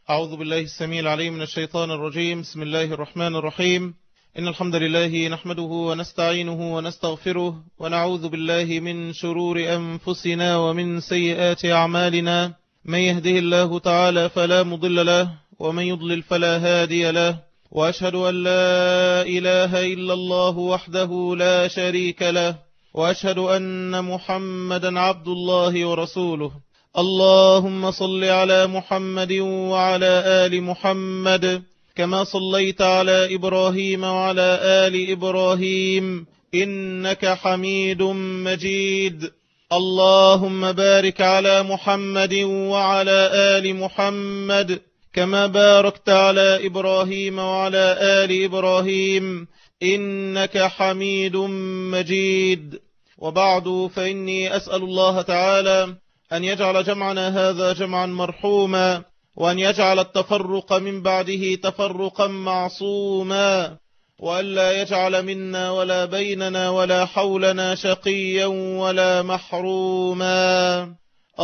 أعوذ بالله السميع العليم من الشيطان الرجيم. بسم الله الرحمن الرحيم. إن الحمد لله نحمده ونستعينه ونستغفره ونعوذ بالله من شرور أنفسنا ومن سيئات أعمالنا. من يهده الله تعالى فلا مضل له ومن يضلل فلا هادي له، وأشهد أن لا إله إلا الله وحده لا شريك له، وأشهد أن محمدا عبد الله ورسوله. اللهم صل على محمد وعلى آل محمد كما صليت على إبراهيم وعلى آل إبراهيم إنك حميد مجيد. اللهم بارك على محمد وعلى آل محمد كما باركت على إبراهيم وعلى آل إبراهيم إنك حميد مجيد. وبعد، فإني أسأل الله تعالى أن يجعل جمعنا هذا جمعا مرحوما، وأن يجعل التفرق من بعده تفرقا معصوما، وأن لا يجعل منا ولا بيننا ولا حولنا شقيا ولا محروما.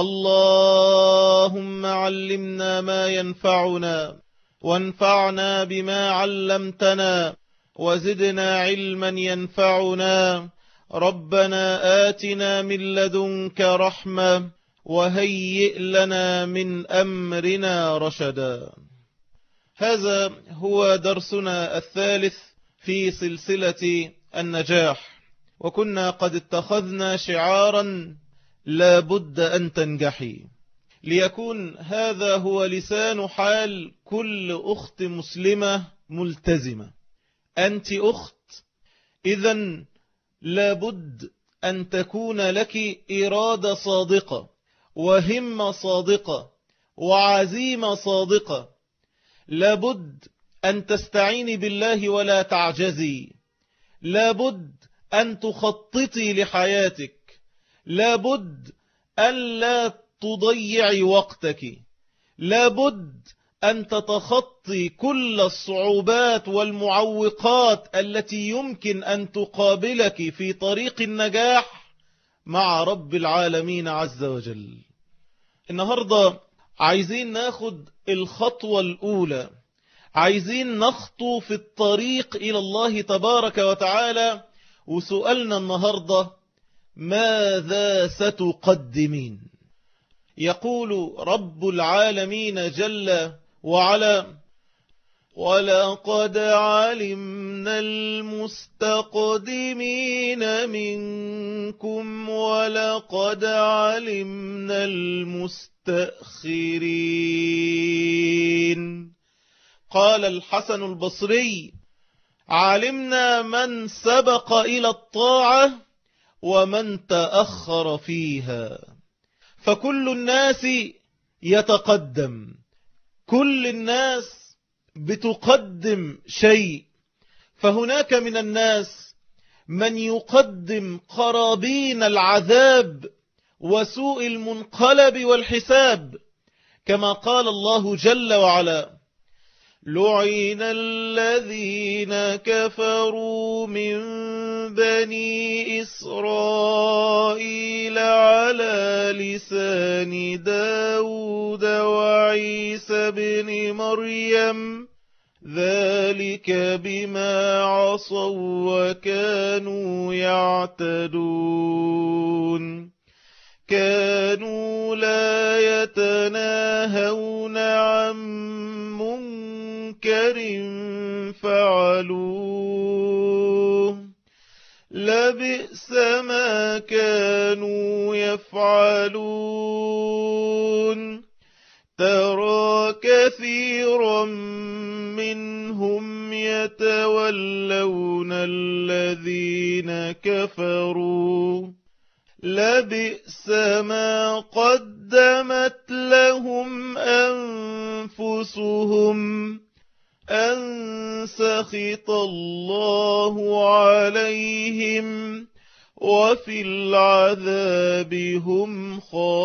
اللهم علمنا ما ينفعنا وانفعنا بما علمتنا وزدنا علما ينفعنا. ربنا آتنا من لدنك رحمة وهيئ لنا من أمرنا رشدا. هذا هو درسنا الثالث في سلسلة النجاح، وكنا قد اتخذنا شعارا لا بد أن تنجحي، ليكون هذا هو لسان حال كل أخت مسلمة ملتزمة. أنت أخت، إذن لا بد أن تكون لك إرادة صادقة وهمة صادقة وعزيمة صادقة. لابد أن تستعيني بالله ولا تعجزي. لابد أن تخططي لحياتك. لابد أن لا تضيعي وقتك. لابد أن تتخطي كل الصعوبات والمعوقات التي يمكن أن تقابلك في طريق النجاح مع رب العالمين عز وجل. النهاردة عايزين ناخد الخطوة الأولى، عايزين نخطو في الطريق إلى الله تبارك وتعالى. وسؤالنا النهاردة: ماذا ستقدمين؟ يقول رب العالمين جل وعلا: ولقد علمنا المستقدمين منكم ولقد علمنا المستأخرين. قال الحسن البصري: علمنا من سبق إلى الطاعة ومن تأخر فيها. فكل الناس يتقدم، كل الناس بتقدم شيء. فهناك من الناس من يقدم قرابين العذاب وسوء المنقلب والحساب، كما قال الله جل وعلا: لعن الذين كفروا من بني إسرائيل على لسان داود وعيسى بن مريم ذلك بما عصوا وكانوا يعتدون. كانوا لا يتناهون عن منكر فعلوه لبئس ما كانوا يفعلون. ترى كثيرا منهم يتولون الذين كفروا لبئس ما قدمت لهم أنفسهم أن سخط الله عليهم وفي العذاب هم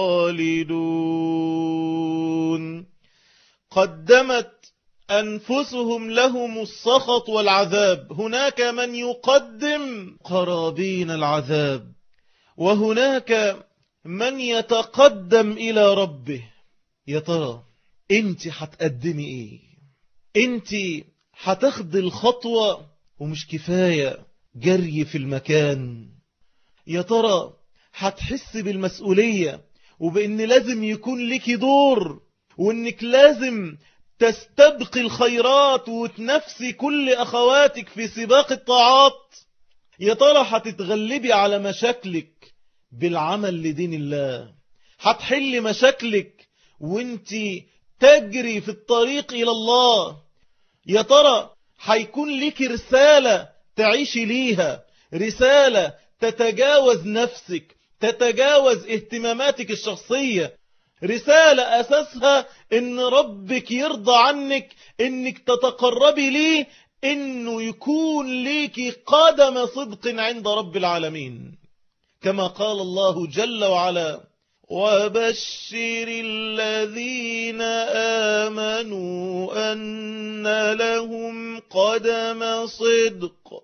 خالدون. قدمت أنفسهم لهم السخط والعذاب. هناك من يقدم قرابين العذاب، وهناك من يتقدم إلى ربه. يا ترى انت هتقدمي ايه؟ انت هتاخدي الخطوة ومش كفاية جري في المكان. يا ترى هتحس بالمسؤولية وبإن لازم يكون لك دور، وإنك لازم تستبقي الخيرات وتنفسي كل أخواتك في سباق الطاعات. يا ترى هتتغلبي على مشاكلك بالعمل لدين الله، هتحل مشاكلك وانت تجري في الطريق إلى الله. يا ترى هيكون لك رسالة تعيشي ليها، رسالة تتجاوز نفسك، تتجاوز اهتماماتك الشخصية، رسالة أساسها إن ربك يرضى عنك، إنك تتقربي ليه، إنه يكون ليك قدم صدق عند رب العالمين. كما قال الله جل وعلا: وبشر الذين آمنوا أن لهم قدم صدق،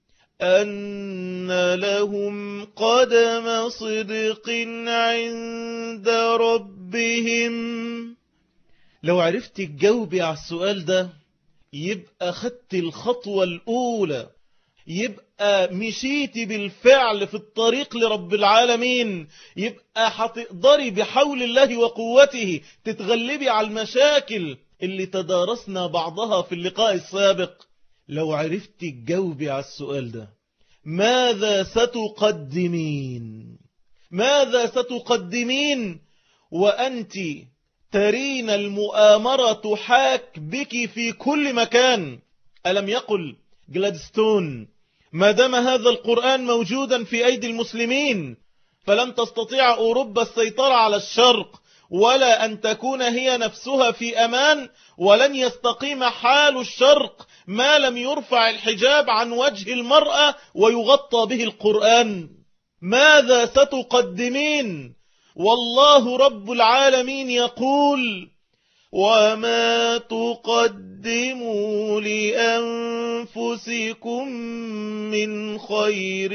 أن لهم قدم صدق عند ربهم. لو عرفت تجاوبي على السؤال ده يبقى خدت الخطوة الأولى، يبقى مشيتي بالفعل في الطريق لرب العالمين، يبقى هتقدري بحول الله وقوته تتغلبي على المشاكل اللي تدارسنا بعضها في اللقاء السابق. لو عرفت تجاوبي على السؤال ده، ماذا ستقدمين؟ ماذا ستقدمين وأنت ترين المؤامرة تحاك بك في كل مكان؟ ألم يقل جلادستون: ما دام هذا القرآن موجودا في أيدي المسلمين فلن تستطيع أوروبا السيطرة على الشرق، ولا أن تكون هي نفسها في أمان، ولن يستقيم حال الشرق ما لم يرفع الحجاب عن وجه المرأة ويغطى به القرآن. ماذا ستقدمين؟ والله رب العالمين يقول: وما تقدموا لأنفسكم من خير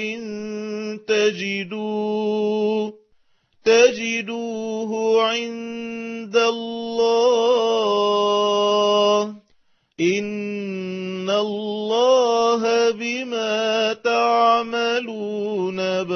تجدوه عند الله إن الله بما تعملون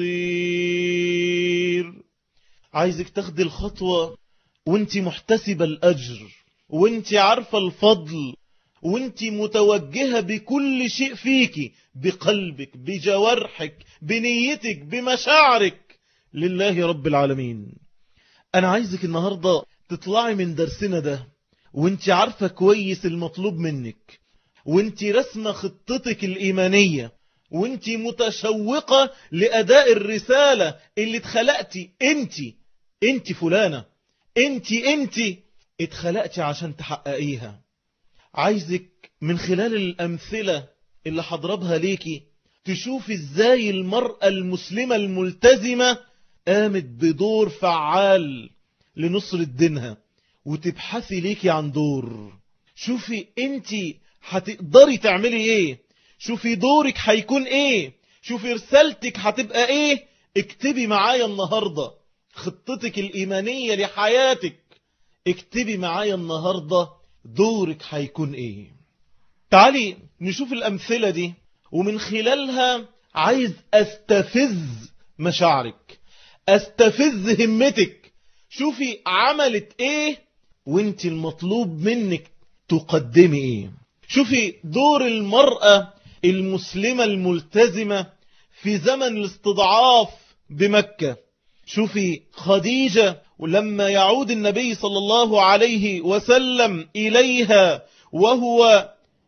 بصير. عايزك تاخدي الخطوة وانت محتسبة الأجر، وانت عارفة الفضل، وانت متوجهة بكل شيء فيك، بقلبك، بجوارحك، بنيتك، بمشاعرك لله رب العالمين. أنا عايزك النهاردة تطلعي من درسنا ده وانت عارفة كويس المطلوب منك، وانت رسمة خطتك الإيمانية، وانت متشوقة لأداء الرسالة اللي اتخلقتي. انت فلانة، انت اتخلقتي عشان تحققيها. عايزك من خلال الأمثلة اللي هضربها ليكي تشوفي ازاي المرأة المسلمة الملتزمة قامت بدور فعال لنصرة دينها، وتبحثي ليكي عن دور. شوفي انت هتقدري تعملي ايه، شوفي دورك هيكون ايه، شوفي رسالتك هتبقى ايه. اكتبي معايا النهاردة خطتك الإيمانية لحياتك، اكتبي معايا النهاردة دورك هيكون ايه. تعالي نشوف الأمثلة دي، ومن خلالها عايز استفز مشاعرك، استفز همتك. شوفي عملت ايه وانت المطلوب منك تقدمي ايه. شوفي دور المرأة المسلمة الملتزمة في زمن الاستضعاف بمكة. شوفي خديجة ولما يعود النبي صلى الله عليه وسلم إليها وهو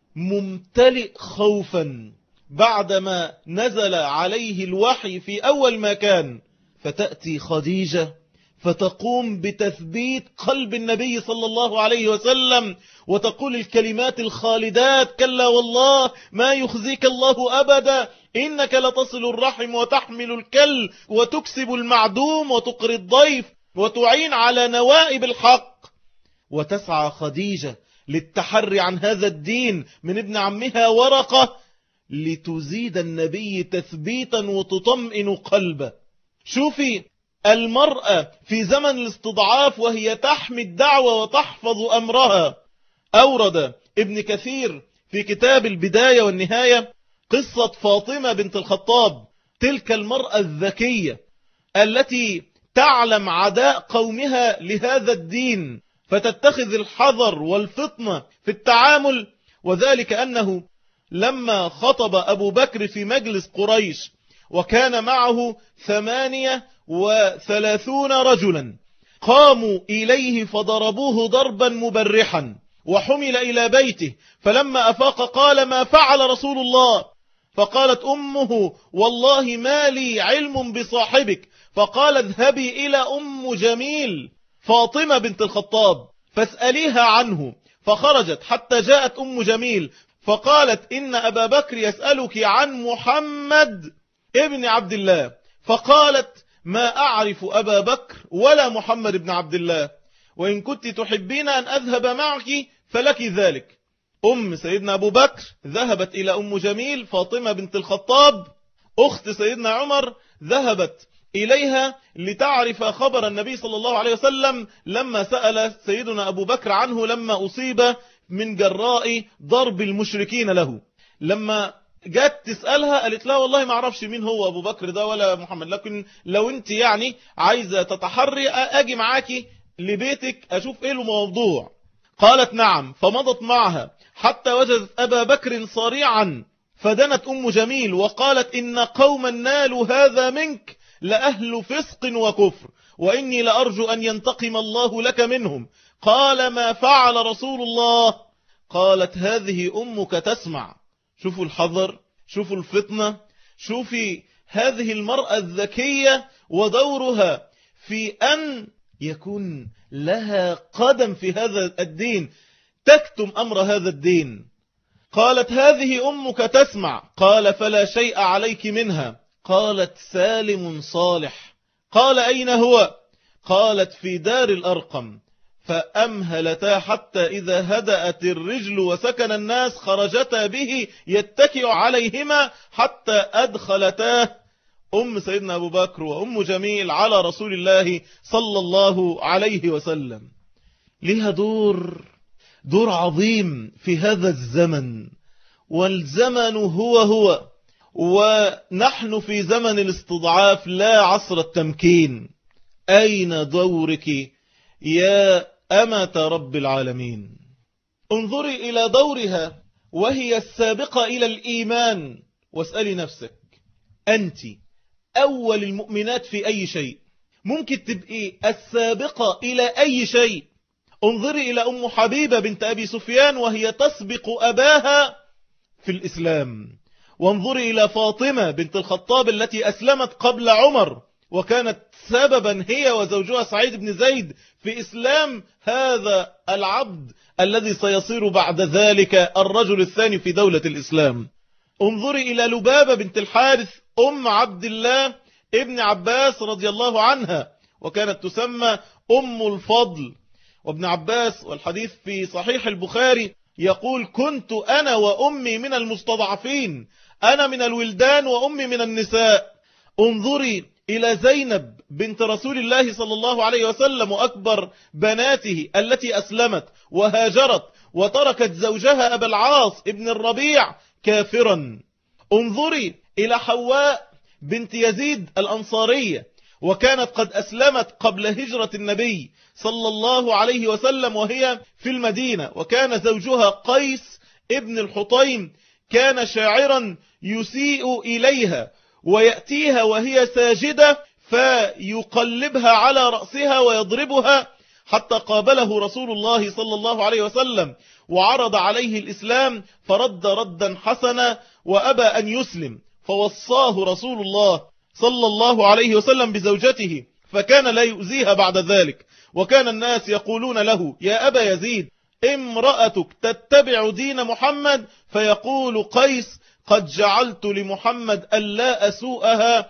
ممتلئ خوفا بعدما نزل عليه الوحي في أول ما كان، فتأتي خديجة فتقوم بتثبيت قلب النبي صلى الله عليه وسلم وتقول الكلمات الخالدات: كلا والله ما يخزيك الله أبدا إنك لتصل الرحم وتحمل الكل وتكسب المعدوم وتقري الضيف وتعين على نوائب الحق. وتسعى خديجة للتحري عن هذا الدين من ابن عمها ورقة لتزيد النبي تثبيتا وتطمئن قلبه. شوفي المرأة في زمن الاستضعاف وهي تحمي الدعوة وتحفظ أمرها. أورد ابن كثير في كتاب البداية والنهاية قصة فاطمة بنت الخطاب، تلك المرأة الذكية التي تعلم عداء قومها لهذا الدين فتتخذ الحذر والفطنة في التعامل. وذلك أنه لما خطب أبو بكر في مجلس قريش وكان معه 38 رجلا، قاموا إليه فضربوه ضربا مبرحا وحمل إلى بيته، فلما أفاق قال: ما فعل رسول الله؟ فقالت أمه: والله ما لي علم بصاحبك. فقال: اذهبي إلى أم جميل فاطمة بنت الخطاب فاسأليها عنه. فخرجت حتى جاءت أم جميل فقالت: إن أبا بكر يسألك عن محمد ابن عبد الله. فقالت: ما أعرف أبا بكر ولا محمد بن عبد الله، وإن كنت تحبين أن أذهب معك فلك ذلك. أم سيدنا أبو بكر ذهبت إلى أم جميل فاطمة بنت الخطاب أخت سيدنا عمر، ذهبت إليها لتعرف خبر النبي صلى الله عليه وسلم لما سأل سيدنا أبو بكر عنه لما أصيب من جراء ضرب المشركين له. لما جت تسألها قالت لا والله ما أعرفش مين هو أبو بكر ده ولا محمد، لكن لو أنت يعني عايزة تتحري أجي معاكي لبيتك أشوف إيه الموضوع. قالت نعم، فمضت معها حتى وجدت أبا بكر صريعا، فدنت أم جميل وقالت: إن قوما نالوا هذا منك لأهل فسق وكفر، وإني لأرجو أن ينتقم الله لك منهم. قال: ما فعل رسول الله؟ قالت: هذه أمك تسمع. شوفوا الحذر، شوفوا الفتنة، شوفي هذه المرأة الذكية ودورها في أن يكون لها قدم في هذا الدين، تكتم أمر هذا الدين. قالت: هذه أمك تسمع. قال: فلا شيء عليك منها. قالت: سالم صالح. قال: أين هو؟ قالت: في دار الأرقم. فأمهلتا حتى إذا هدأت الرجل وسكن الناس خرجتا به يتكئ عليهما حتى أدخلتاه أم سيدنا أبو بكر وأم جميل على رسول الله صلى الله عليه وسلم. لها دور عظيم في هذا الزمن، والزمن هو ونحن في زمن الاستضعاف لا عصر التمكين. أين دورك يا أمة رب العالمين؟ انظري إلى دورها وهي السابقة إلى الإيمان، واسألي نفسك أنت أول المؤمنات في أي شيء؟ ممكن تبقي السابقة إلى أي شيء. انظري إلى أم حبيبة بنت أبي سفيان وهي تسبق أباها في الإسلام، وانظري إلى فاطمة بنت الخطاب التي أسلمت قبل عمر وكانت سببا هي وزوجها سعيد بن زيد في إسلام هذا العبد الذي سيصير بعد ذلك الرجل الثاني في دولة الإسلام. انظري إلى لبابة بنت الحارث أم عبد الله ابن عباس رضي الله عنها، وكانت تسمى أم الفضل. وابن عباس والحديث في صحيح البخاري يقول: كنت أنا وأمي من المستضعفين، أنا من الولدان وأمي من النساء. انظري إلى زينب بنت رسول الله صلى الله عليه وسلم وأكبر بناته التي أسلمت وهاجرت وتركت زوجها أبا العاص ابن الربيع كافرا. انظري إلى حواء بنت يزيد الأنصارية، وكانت قد أسلمت قبل هجرة النبي صلى الله عليه وسلم وهي في المدينة، وكان زوجها قيس ابن الحطيم كان شاعرا يسيء إليها ويأتيها وهي ساجدة فيقلبها على رأسها ويضربها، حتى قابله رسول الله صلى الله عليه وسلم وعرض عليه الإسلام فرد ردا حسنا وأبى أن يسلم، فوصاه رسول الله صلى الله عليه وسلم بزوجته فكان لا يؤذيها بعد ذلك. وكان الناس يقولون له: يا أبا يزيد، امرأتك تتبع دين محمد؟ فيقول قيس: قد جعلت لمحمد ألا أسوءها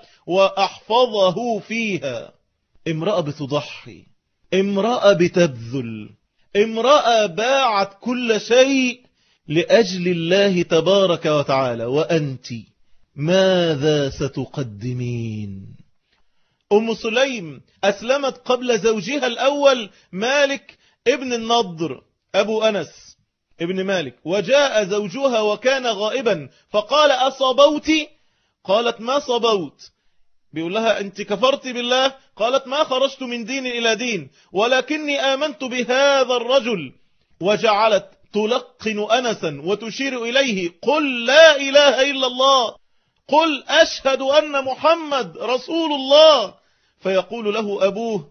وأحفظه فيها. امرأة بتضحي، امرأة بتبذل، امرأة باعت كل شيء لأجل الله تبارك وتعالى. وأنت ماذا ستقدمين؟ أم سليم أسلمت قبل زوجها الأول مالك ابن النضر أبو أنس ابن مالك، وجاء زوجها وكان غائبا فقال أصبوت؟ قالت ما صبوت. بيقول لها أنت كفرت بالله؟ قالت ما خرجت من دين إلى دين، ولكني آمنت بهذا الرجل. وجعلت تلقن أنسا وتشير إليه قل لا إله إلا الله، قل أشهد أن محمد رسول الله. فيقول له أبوه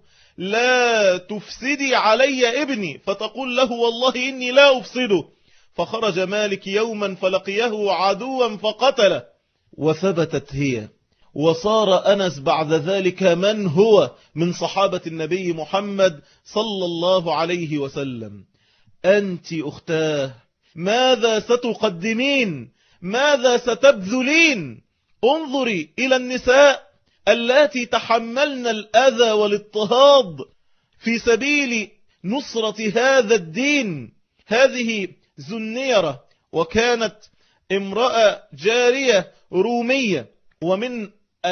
لا تفسدي علي ابني، فتقول له والله إني لا أفسده. فخرج مالك يوما فلقيه عدوا فقتله، وثبتت هي، وصار أنس بعد ذلك من هو من صحابة النبي محمد صلى الله عليه وسلم. أنت أختاه ماذا ستقدمين؟ ماذا ستبذلين؟ انظري إلى النساء اللاتي تحملن الأذى والاضطهاد في سبيل نصرة هذا الدين. هذه زنيرة، وكانت امرأة جارية رومية، ومن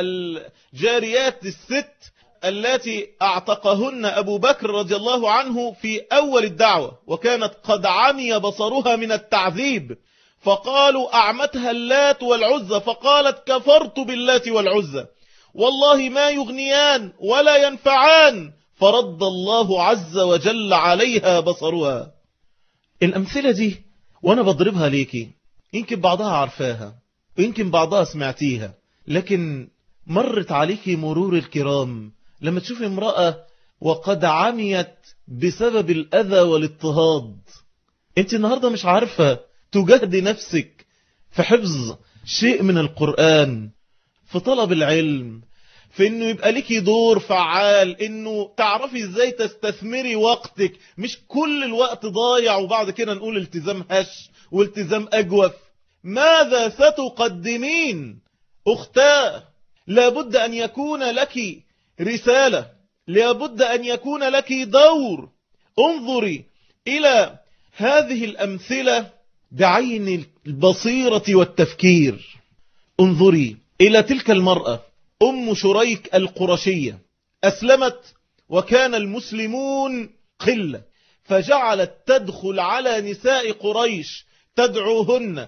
الجاريات الست التي اعتقهن أبو بكر رضي الله عنه في أول الدعوة، وكانت قد عمي بصرها من التعذيب، فقالوا أعمتها اللات والعزى، فقالت كفرت باللات والعزى والله ما يغنيان ولا ينفعان، فرد الله عز وجل عليها بصرها. الأمثلة دي وأنا بضربها ليكي يمكن بعضها عارفاها ويمكن بعضها سمعتيها، لكن مرت عليكي مرور الكرام لما تشوف امرأة وقد عميت بسبب الأذى والاضطهاد. انت النهاردة مش عارفة تجهدي نفسك في حفظ شيء من القرآن، في طلب العلم، في انه يبقى لك دور فعال، انه تعرفي ازاي تستثمري وقتك، مش كل الوقت ضايع وبعد كده نقول التزام هش والتزام أجوف. ماذا ستقدمين أختاه؟ لابد أن يكون لك رسالة، لابد أن يكون لك دور. انظري إلى هذه الأمثلة بعين البصيرة والتفكير. انظري إلى تلك المرأة أم شريك القرشية، أسلمت وكان المسلمون قلة، فجعلت تدخل على نساء قريش تدعوهن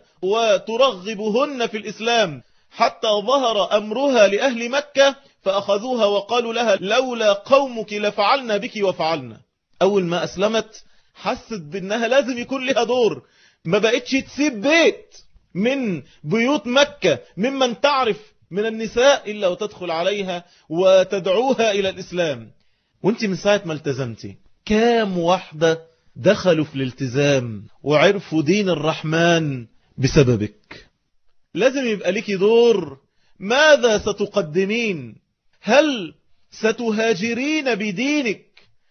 وترغبهن في الإسلام، حتى ظهر أمرها لأهل مكة فأخذوها وقالوا لها لولا قومك لفعلنا بك وفعلنا. أول ما أسلمت حست بأنها لازم يكون لها دور، ما بقتش تسيب بيت من بيوت مكة ممن تعرف من النساء إلا وتدخل عليها وتدعوها إلى الإسلام. وانت من ساعة ما التزمتي كام واحدة دخلوا في الالتزام وعرفوا دين الرحمن بسببك؟ لازم يبقى لك دور. ماذا ستقدمين؟ هل ستهاجرين بدينك؟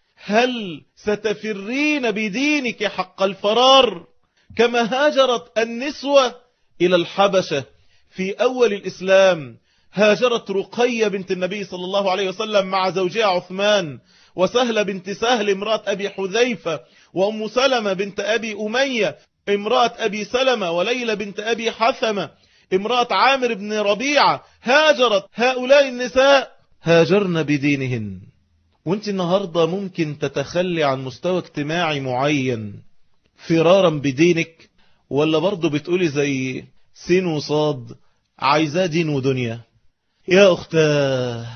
هل ستفرين بدينك حق الفرار كما هاجرت النسوة إلى الحبشة في أول الإسلام؟ هاجرت رقية بنت النبي صلى الله عليه وسلم مع زوجها عثمان، وسهلة بنت سهل امرأة أبي حذيفة، وأم سلمة بنت أبي أمية امرأة أبي سلمة، وليلى بنت أبي حثمة امرأة عامر بن ربيعة. هاجرت هؤلاء النساء، هاجرن بدينهن. وانت النهاردة ممكن تتخلي عن مستوى اجتماعي معين فرارا بدينك، ولا برضو بتقولي زي سين وصاد عايزاه دين ودنيا؟ يا أختاه،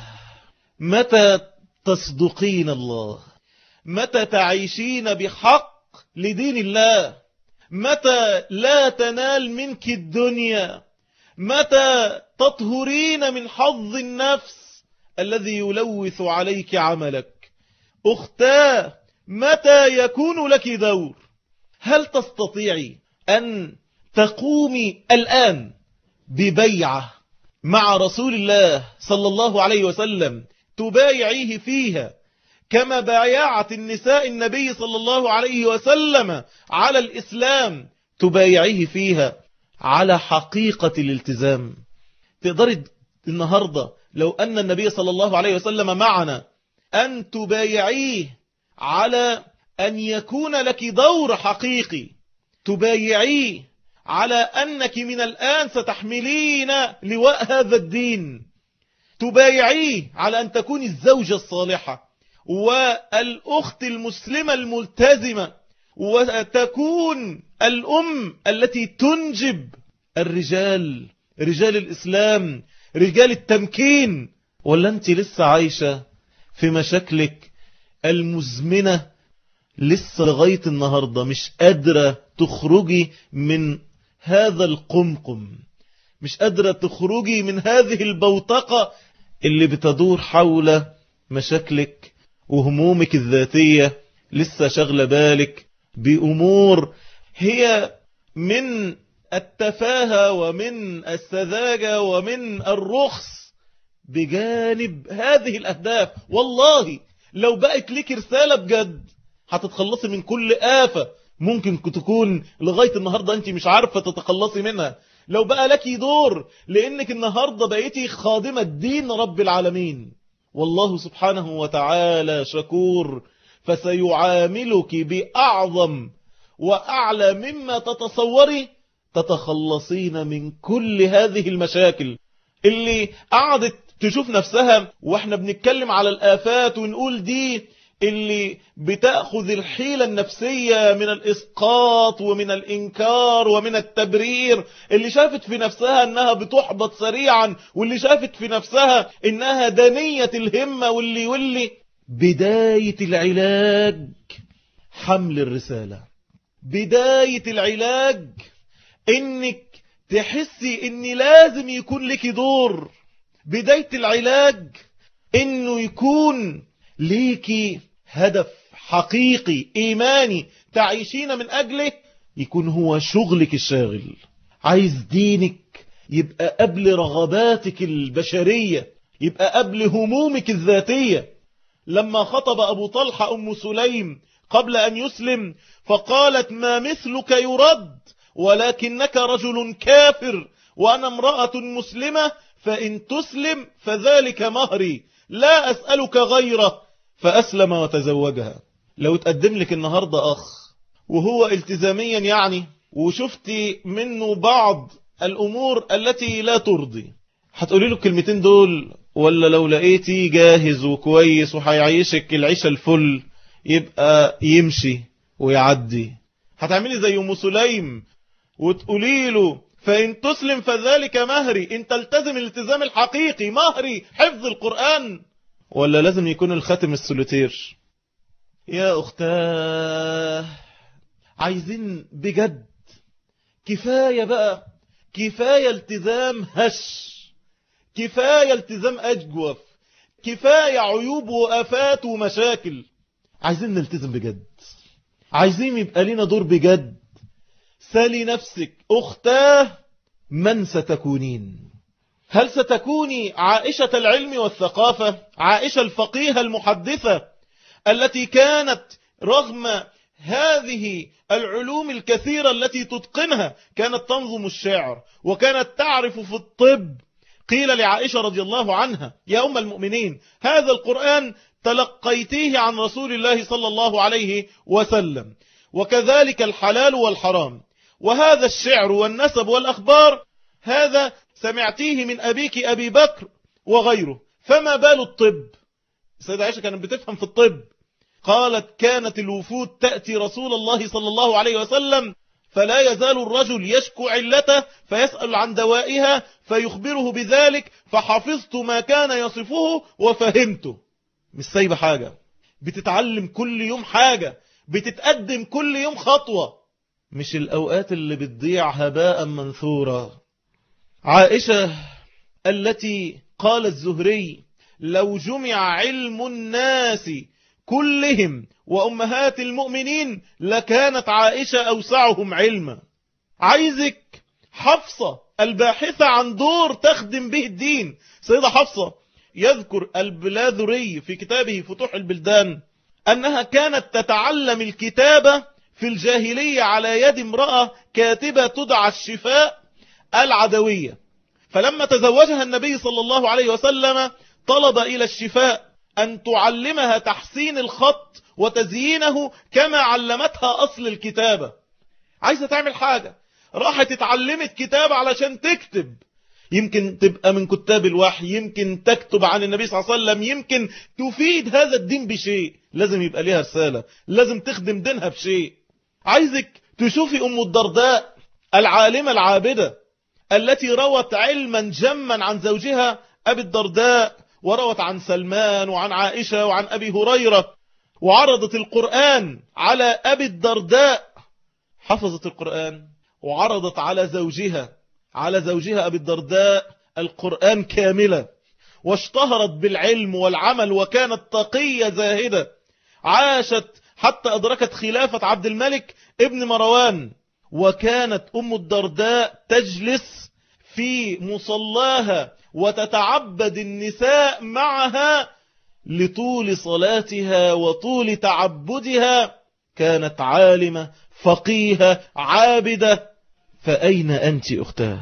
متى تصدقين الله؟ متى تعيشين بحق لدين الله؟ متى لا تنال منك الدنيا؟ متى تطهرين من حظ النفس الذي يلوث عليك عملك؟ أختاه، متى يكون لك دور؟ هل تستطيعي أن تقومي الآن ببيعة مع رسول الله صلى الله عليه وسلم تبايعيه فيها كما بايعت النساء النبي صلى الله عليه وسلم على الإسلام، تبايعيه فيها على حقيقة الالتزام؟ تقدري النهاردة لو أن النبي صلى الله عليه وسلم معنا أن تبايعيه على أن يكون لك دور حقيقي، تبايعيه على أنك من الآن ستحملين لواء هذا الدين، تبايعيه على أن تكون الزوجة الصالحة والأخت المسلمة الملتزمة، وتكون الأم التي تنجب الرجال، رجال الإسلام، رجال التمكين؟ ولا أنت لسه عايشة في مشاكلك المزمنة لسه لغاية النهاردة مش قادرة تخرجي من هذا القمقم، مش قادرة تخرجي من هذه البوتقة اللي بتدور حول مشاكلك وهمومك الذاتية؟ لسه شغلة بالك بأمور هي من التفاهة ومن السذاجة ومن الرخص بجانب هذه الأهداف. والله لو بقت لك رسالة بجد هتتخلصي من كل آفة ممكن تكون لغاية النهاردة أنت مش عارفة تتخلصي منها. لو بقى لك دور لأنك النهاردة بقيتي خادمة دين رب العالمين، والله سبحانه وتعالى شكور، فسيعاملك بأعظم وأعلى مما تتصوري، تتخلصين من كل هذه المشاكل اللي قعدت تشوف نفسها. واحنا بنتكلم على الآفات ونقول دي اللي بتأخذ الحيلة النفسية من الإسقاط ومن الإنكار ومن التبرير، اللي شافت في نفسها أنها بتحبط سريعا، واللي شافت في نفسها أنها دنية الهمة واللي بداية العلاج حمل الرسالة، بداية العلاج انك تحسي ان لازم يكون لك دور، بداية العلاج انه يكون ليكي هدف حقيقي ايماني تعيشين من اجله، يكون هو شغلك الشاغل. عايز دينك يبقى قبل رغباتك البشرية، يبقى قبل همومك الذاتية. لما خطب أبو طلحة أم سليم قبل أن يسلم فقالت: ما مثلك يرد ولكنك رجل كافر وأنا امرأة مسلمة، فإن تسلم فذلك مهري لا أسألك غيره، فأسلم وتزوجها. لو تقدم لك النهاردة أخ وهو التزاميا يعني وشفتي منه بعض الأمور التي لا ترضي، هتقولي له الكلمتين دول؟ ولا لو لقيتي جاهز وكويس وهيعيشك العيشة الفل يبقى يمشي ويعدي، هتعملي زي أم سليم وتقولي له: فإن تسلم فذلك مهري، إن تلتزم الالتزام الحقيقي مهري حفظ القرآن؟ ولا لازم يكون الخاتم السوليتير؟ يا أختاه، عايزين بجد كفاية بقى، كفاية التزام هش، كفاية التزام أجوف، كفاية عيوب وآفات ومشاكل. عايزين نلتزم بجد، عايزين يبقى لنا دور بجد. سالي نفسك أختاه، من ستكونين؟ هل ستكوني عائشة العلم والثقافة، عائشة الفقيهة المحدثة التي كانت رغم هذه العلوم الكثيرة التي تتقنها كانت تنظم الشعر وكانت تعرف في الطب؟ قيل لعائشة رضي الله عنها: يا أم المؤمنين، هذا القرآن تلقيتيه عن رسول الله صلى الله عليه وسلم، وكذلك الحلال والحرام، وهذا الشعر والنسب والأخبار هذا سمعتيه من أبيك أبي بكر وغيره، فما بال الطب؟ السيدة عائشة كانت بتفهم في الطب. قالت: كانت الوفود تأتي رسول الله صلى الله عليه وسلم فلا يزال الرجل يشكو علته فيسأل عن دوائها فيخبره بذلك، فحفظت ما كان يصفه وفهمته. مش سايبة حاجة، بتتعلم كل يوم حاجة، بتتقدم كل يوم خطوة، مش الأوقات اللي بتضيع هباء منثورا. عائشة التي قال الزهري: لو جمع علم الناس كلهم وأمهات المؤمنين لكانت عائشة أوسعهم علما. عايزك حفصة الباحثة عن دور تخدم به الدين. سيدة حفصة يذكر البلاذري في كتابه فتوح البلدان أنها كانت تتعلم الكتابة في الجاهلية على يد امرأة كاتبة تدعى الشفاء العدوية، فلما تزوجها النبي صلى الله عليه وسلم طلب إلى الشفاء أن تعلمها تحسين الخط وتزيينه كما علمتها أصل الكتابة. عايزة تعمل حاجة، راحت اتعلمت كتابة علشان تكتب. يمكن تبقى من كتاب الوحي، يمكن تكتب عن النبي صلى الله عليه وسلم، يمكن تفيد هذا الدين بشيء. لازم يبقى ليها رسالة، لازم تخدم دينها بشيء. عايزك تشوفي أم الدرداء العالمة العابدة التي روت علما جما عن زوجها أبي الدرداء، وروت عن سلمان وعن عائشة وعن أبي هريرة، وعرضت القرآن على أبي الدرداء، حفظت القرآن وعرضت على زوجها أبي الدرداء القرآن كاملة، واشتهرت بالعلم والعمل، وكانت تقية زاهدة، عاشت حتى أدركت خلافة عبد الملك ابن مروان. وكانت أم الدرداء تجلس في مصلاها وتتعبد النساء معها لطول صلاتها وطول تعبدها. كانت عالمة فقيهة عابدة. فأين أنت أختاه؟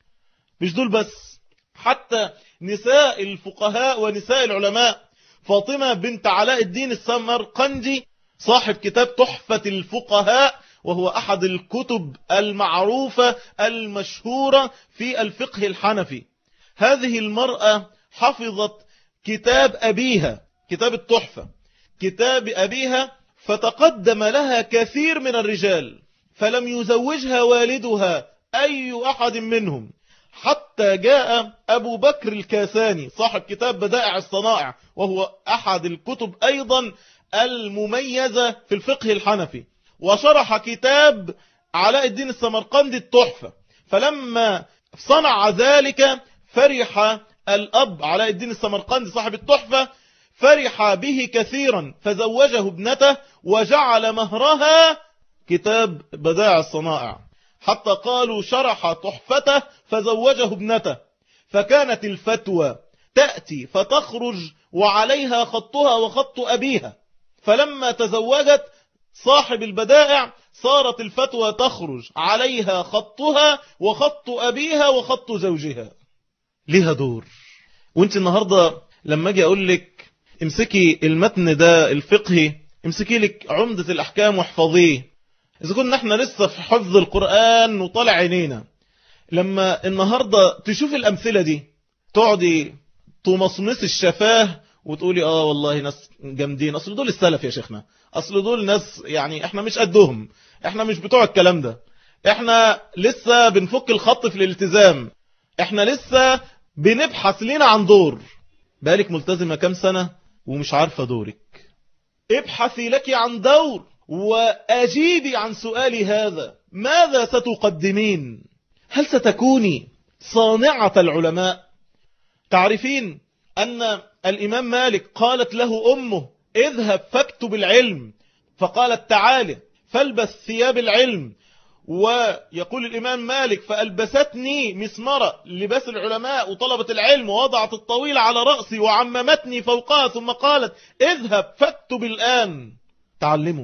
مش دول بس، حتى نساء الفقهاء ونساء العلماء. فاطمة بنت علاء الدين السمرقندي صاحب كتاب تحفة الفقهاء، وهو أحد الكتب المعروفة المشهورة في الفقه الحنفي. هذه المرأة حفظت كتاب أبيها، كتاب التحفة، كتاب أبيها، فتقدم لها كثير من الرجال، فلم يزوجها والدها أي أحد منهم، حتى جاء أبو بكر الكاساني صاحب كتاب بدائع الصنائع، وهو أحد الكتب أيضا المميزة في الفقه الحنفي، وشرح كتاب علاء الدين السمرقندي التحفة. فلما صنع ذلك فرح الأب علاء الدين السمرقندي صاحب التحفة، فرح به كثيرا، فزوجه ابنته وجعل مهرها كتاب بدائع الصنائع، حتى قالوا شرح تحفته فزوجه ابنته. فكانت الفتوى تأتي فتخرج وعليها خطها وخط أبيها، فلما تزوجت صاحب البدائع صارت الفتوى تخرج عليها خطها وخط أبيها وخط زوجها. ليها دور. وانت النهاردة لما اجي اقول لك امسكي المتن ده الفقهي، امسكي لك عمدة الأحكام واحفظيه، إذا كنا احنا لسه في حفظ القرآن وطالع عينينا، لما النهاردة تشوف الأمثلة دي تقعدي تمصمص الشفاه وتقولي والله ناس جامدين، أصل دول السلف يا شيخنا، أصل دول ناس يعني احنا مش قدهم، احنا مش بتوع الكلام ده، احنا لسه بنفك الخط في الالتزام، احنا لسه بنبحث لنا عن دور. بالك ملتزمة كام سنة ومش عارفة دورك؟ ابحثي لك عن دور وأجيبي عن سؤالي هذا: ماذا ستقدمين؟ هل ستكوني صانعة العلماء؟ تعرفين أن الإمام مالك قالت له أمه: اذهب فاكتب العلم، فقالت: تعالي فالبس ثياب العلم. ويقول الإمام مالك: فألبستني مسمرة لباس العلماء وطلبة العلم، ووضعت الطويل على رأسي وعممتني فوقها، ثم قالت: اذهب فاكتب الآن. تعلموا.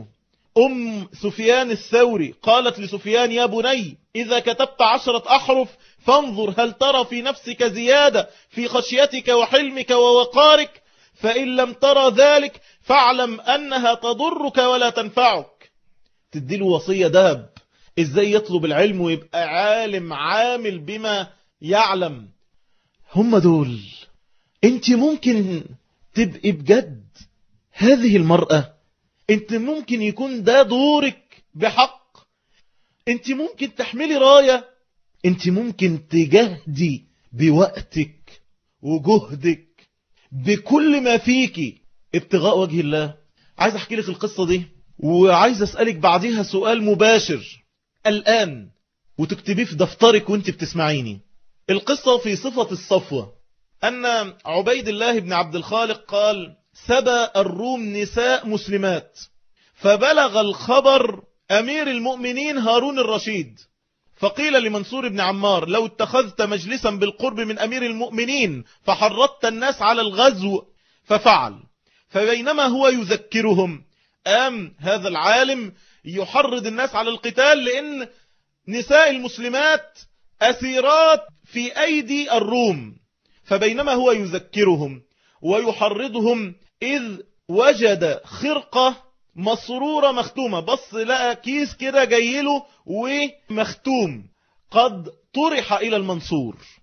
سفيان الثوري قالت لسفيان: يا بني، إذا كتبت 10 أحرف فانظر هل ترى في نفسك زيادة في خشيتك وحلمك ووقارك، فإن لم ترى ذلك فاعلم أنها تضرك ولا تنفعك. تديله وصية دهب ازاي يطلب العلم ويبقى عالم عامل بما يعلم. هم دول. انت ممكن تبقي بجد هذه المرأة، انت ممكن يكون ده دورك بحق، انت ممكن تحملي راية، انت ممكن تجهدي بوقتك وجهدك بكل ما فيكي ابتغاء وجه الله. عايز احكي لك القصة دي، وعايز اسألك بعديها سؤال مباشر الآن وتكتبيه في دفترك وانت بتسمعيني. القصة في صفة الصفوة، أن عبيد الله بن عبد الخالق قال: سبى الروم نساء مسلمات، فبلغ الخبر أمير المؤمنين هارون الرشيد، فقيل لمنصور بن عمار: لو اتخذت مجلسا بالقرب من أمير المؤمنين فحرضت الناس على الغزو، ففعل. فبينما هو يذكرهم هذا العالم يحرض الناس على القتال، لأن نساء المسلمات أسيرات في أيدي الروم. فبينما هو يذكرهم ويحرضهم إذ وجد خرقة مسرورة مختومة، بص لقى كيس كده جايله ومختوم، قد طرح إلى المنصور،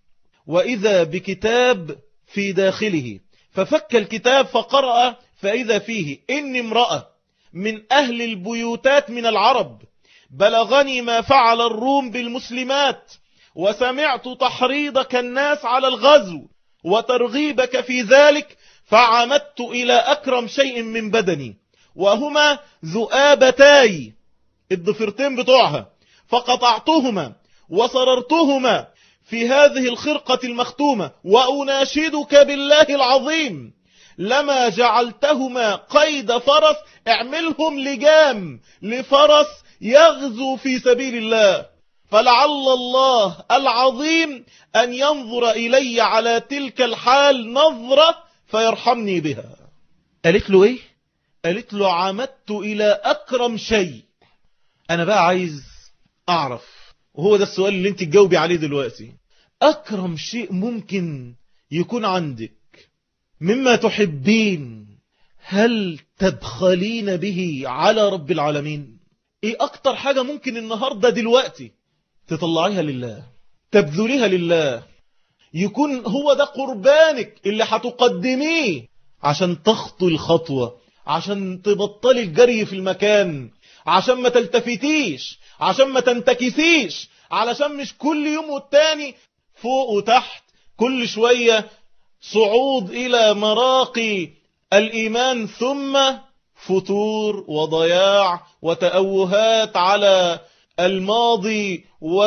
وإذا بكتاب في داخله، ففك الكتاب فقرأ فإذا فيه: إني امرأة من أهل البيوتات من العرب، بلغني ما فعل الروم بالمسلمات، وسمعت تحريضك الناس على الغزو وترغيبك في ذلك، فعمدت إلى أكرم شيء من بدني، وهما ذؤابتاي، الضفرتين بتوعها، فقطعتهما وصررتهما في هذه الخرقة المختومة، وأناشدك بالله العظيم لما جعلتهما قيد فرس، اعملهم لجام لفرس يغزو في سبيل الله، فلعل الله العظيم أن ينظر إلي على تلك الحال نظرة فيرحمني بها. قالت له إيه؟ قالت له: عمدت إلى أكرم شيء. أنا بقى عايز أعرف، وهو ده السؤال اللي انت تجاوبي عليه دلوقتي، أكرم شيء ممكن يكون عندك مما تحبين، هل تبخلين به على رب العالمين؟ ايه أكتر حاجة ممكن النهاردة دلوقتي تطلعيها لله، تبذليها لله، يكون هو ده قربانك اللي هتقدميه عشان تخطو الخطوة، عشان تبطلي الجري في المكان، عشان ما تلتفتيش، عشان ما تنتكسيش، علشان مش كل يوم والتاني فوق وتحت، كل شوية صعود إلى مراقي الإيمان، ثم فتور وضياع وتأوهات على الماضي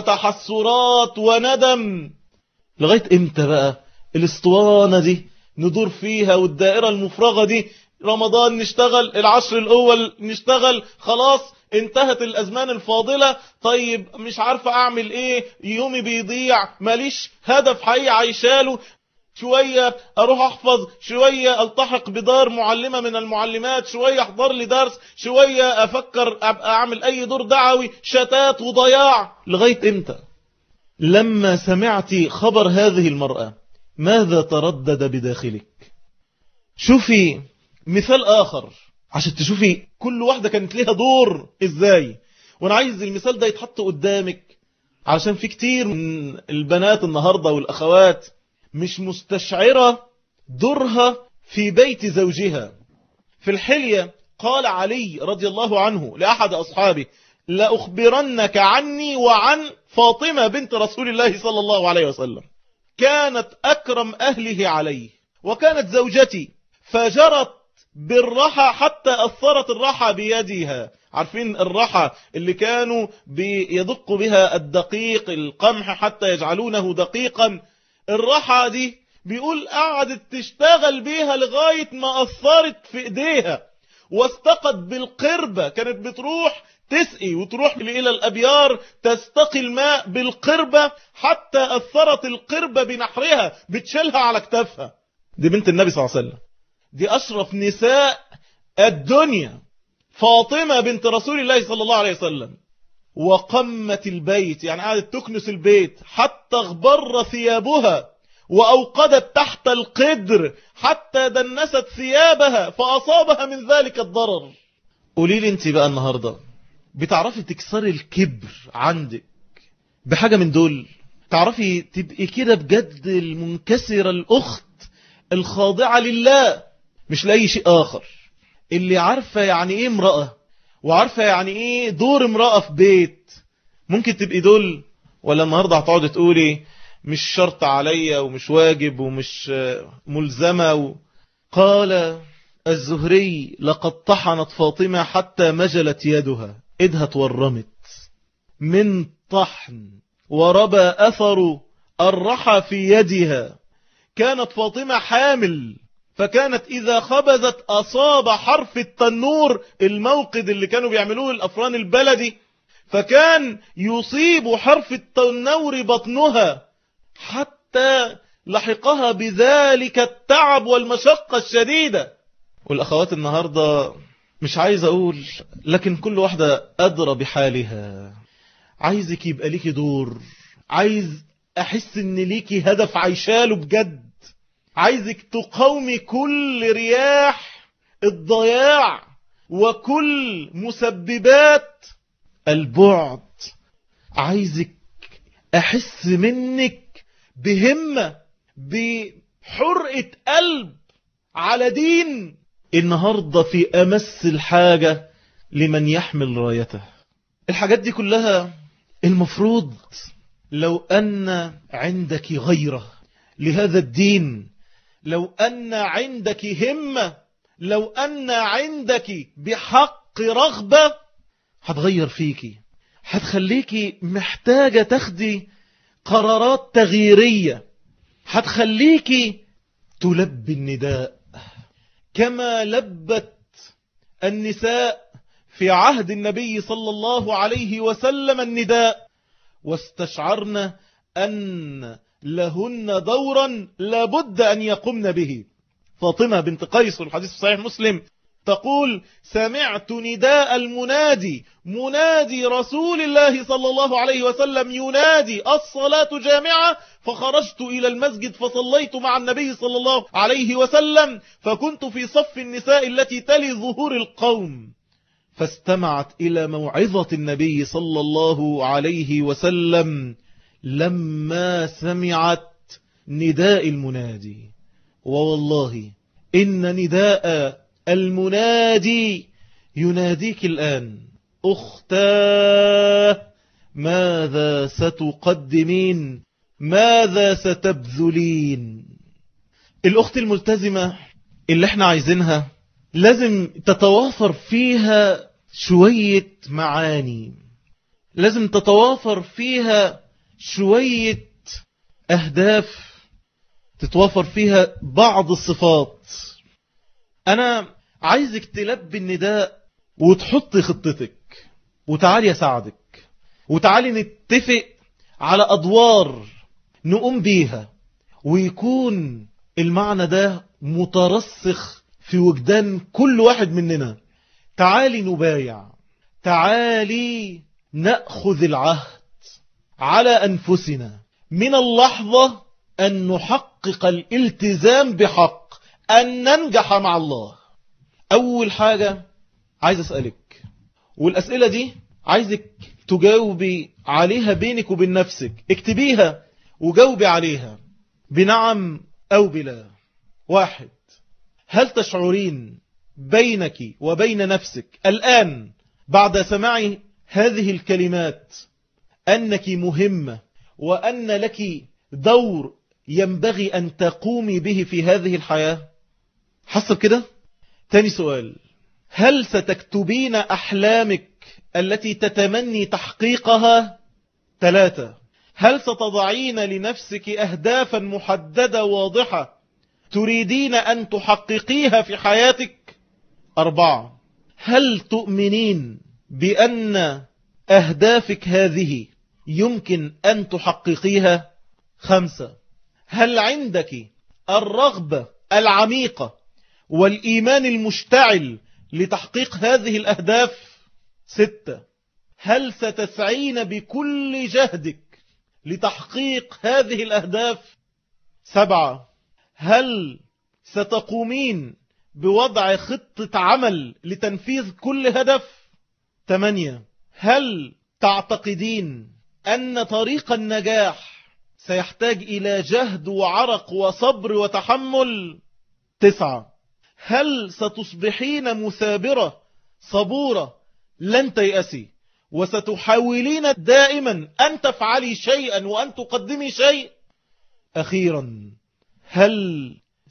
وتحسرات وندم. لغاية امتى بقى الاسطوانة دي ندور فيها، والدائرة المفرغة دي؟ رمضان نشتغل، العشر الأول نشتغل، خلاص انتهت الأزمان الفاضلة، طيب مش عارفة أعمل إيه، يومي بيضيع، ماليش هدف حقيقي عايشاله، شوية أروح أحفظ، شوية ألتحق بدار معلمة من المعلمات، شوية أحضر لي درس، شوية أفكر أبقى أعمل أي دور دعوي، شتات وضياع. لغاية إمتى؟ لما سمعت خبر هذه المرأة ماذا تردد بداخلك؟ شوفي مثال آخر عشان تشوفي كل واحدة كانت ليها دور إزاي، وأنا عايز المثال ده يتحط قدامك عشان في كتير من البنات النهاردة والأخوات مش مستشعرة دورها في بيت زوجها. في الحلية قال علي رضي الله عنه لأحد أصحابه: لأخبرنك عني وعن فاطمة بنت رسول الله صلى الله عليه وسلم، كانت أكرم أهله عليه، وكانت زوجتي، فجرت بالرحى حتى أثرت الرحى بيدها. عارفين الرحى اللي كانوا بيدق بها الدقيق، القمح حتى يجعلونه دقيقا، الرحى دي بيقول قعدت تشتغل بيها لغاية ما أثرت في إيديها، واستقت بالقربة، كانت بتروح تسقي وتروح إلى الأبيار تستقي الماء بالقربة حتى أثرت القربة بنحرها، بتشيلها على كتافها. دي بنت النبي صلى الله عليه وسلم، دي أشرف نساء الدنيا، فاطمة بنت رسول الله صلى الله عليه وسلم. وقمت البيت، يعني قعدت تكنس البيت حتى اغبر ثيابها، وأوقدت تحت القدر حتى دنست ثيابها فأصابها من ذلك الضرر. قولي لي انت بقى النهاردة بتعرفي تكسري الكبر عندك بحاجة من دول؟ تعرفي تبقي كده بجد المنكسرة الأخت الخاضعة لله مش لأي شيء آخر، اللي عارفة يعني ايه امرأة، وعارفة يعني ايه دور امرأة في بيت؟ ممكن تبقي دول، ولا النهاردة هتقعد تقولي مش شرط عليا ومش واجب ومش ملزمة قال الزهري: لقد طحنت فاطمة حتى مجلت يدها، ايدها تورمت من طحن وربى أثر الرحى في يدها. كانت فاطمة حامل، فكانت إذا خبزت أصاب حرف التنور، الموقد اللي كانوا بيعملوه الأفران البلدي، فكان يصيب حرف التنور بطنها حتى لحقها بذلك التعب والمشقة الشديدة. والأخوات النهاردة مش عايز أقول، لكن كل واحدة أدرى بحالها. عايزك يبقى ليكي دور، عايز أحس إن ليكي هدف عايشاله بجد، عايزك تقاومي كل رياح الضياع وكل مسببات البعد. عايزك أحس منك بهمة، بحرقة قلب على دين، النهاردة في أمس الحاجة لمن يحمل رايته. الحاجات دي كلها المفروض لو أن عندك غيرة لهذا الدين، لو أن عندك همة، لو أن عندك بحق رغبة، هتغير فيكي، هتخليكي محتاجة تاخدي قرارات تغييرية، هتخليكي تلبي النداء كما لبت النساء في عهد النبي صلى الله عليه وسلم النداء، واستشعرن أن لهن دورا لابد أن يقمن به. فاطمة بنت قيس الحديث في صحيح مسلم تقول: سمعت نداء المنادي، منادي رسول الله صلى الله عليه وسلم ينادي الصلاة جامعة، فخرجت إلى المسجد فصليت مع النبي صلى الله عليه وسلم، فكنت في صف النساء التي تلي ظهور القوم، فاستمعت إلى موعظة النبي صلى الله عليه وسلم لما سمعت نداء المنادي. ووالله إن نداء المنادي يناديك الآن: أختاه ماذا ستقدمين، ماذا ستبذلين؟ الأخت الملتزمة اللي احنا عايزينها لازم تتوافر فيها شوية معاني، لازم تتوافر فيها شوية أهداف، تتوافر فيها بعض الصفات. أنا عايزك تلبي النداء وتحطي خطتك، وتعالي أساعدك، وتعالي نتفق على أدوار نقوم بيها، ويكون المعنى ده مترسخ في وجدان كل واحد مننا. تعالي نبايع، تعالي نأخذ العهد على أنفسنا من اللحظة أن نحقق الالتزام بحق، أن ننجح مع الله. أول حاجة عايز أسألك، والأسئلة دي عايزك تجاوبي عليها بينك وبين نفسك، اكتبيها وجاوبي عليها بنعم أو بلا. 1: هل تشعرين بينك وبين نفسك الآن بعد سماع هذه الكلمات أنك مهمة، وأن لك دور ينبغي أن تقومي به في هذه الحياة؟ حسب كده. تاني سؤال: هل ستكتبين أحلامك التي تتمني تحقيقها؟ 3: هل ستضعين لنفسك أهدافا محددة واضحة تريدين أن تحققيها في حياتك؟ 4: هل تؤمنين بأن أهدافك هذه يمكن أن تحققيها؟ 5: هل عندك الرغبة العميقة والإيمان المشتعل لتحقيق هذه الأهداف؟ 6: هل ستسعين بكل جهدك لتحقيق هذه الأهداف؟ 7: هل ستقومين بوضع خطة عمل لتنفيذ كل هدف؟ 8: هل تعتقدين أن طريق النجاح سيحتاج إلى جهد وعرق وصبر وتحمل؟ 9: هل ستصبحين مثابرة صبورة لن تيأسي، وستحاولين دائما أن تفعلي شيئا وأن تقدمي شيء؟ أخيرا: هل